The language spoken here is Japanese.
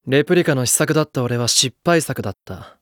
レプリカの試作だった俺は失敗作だった。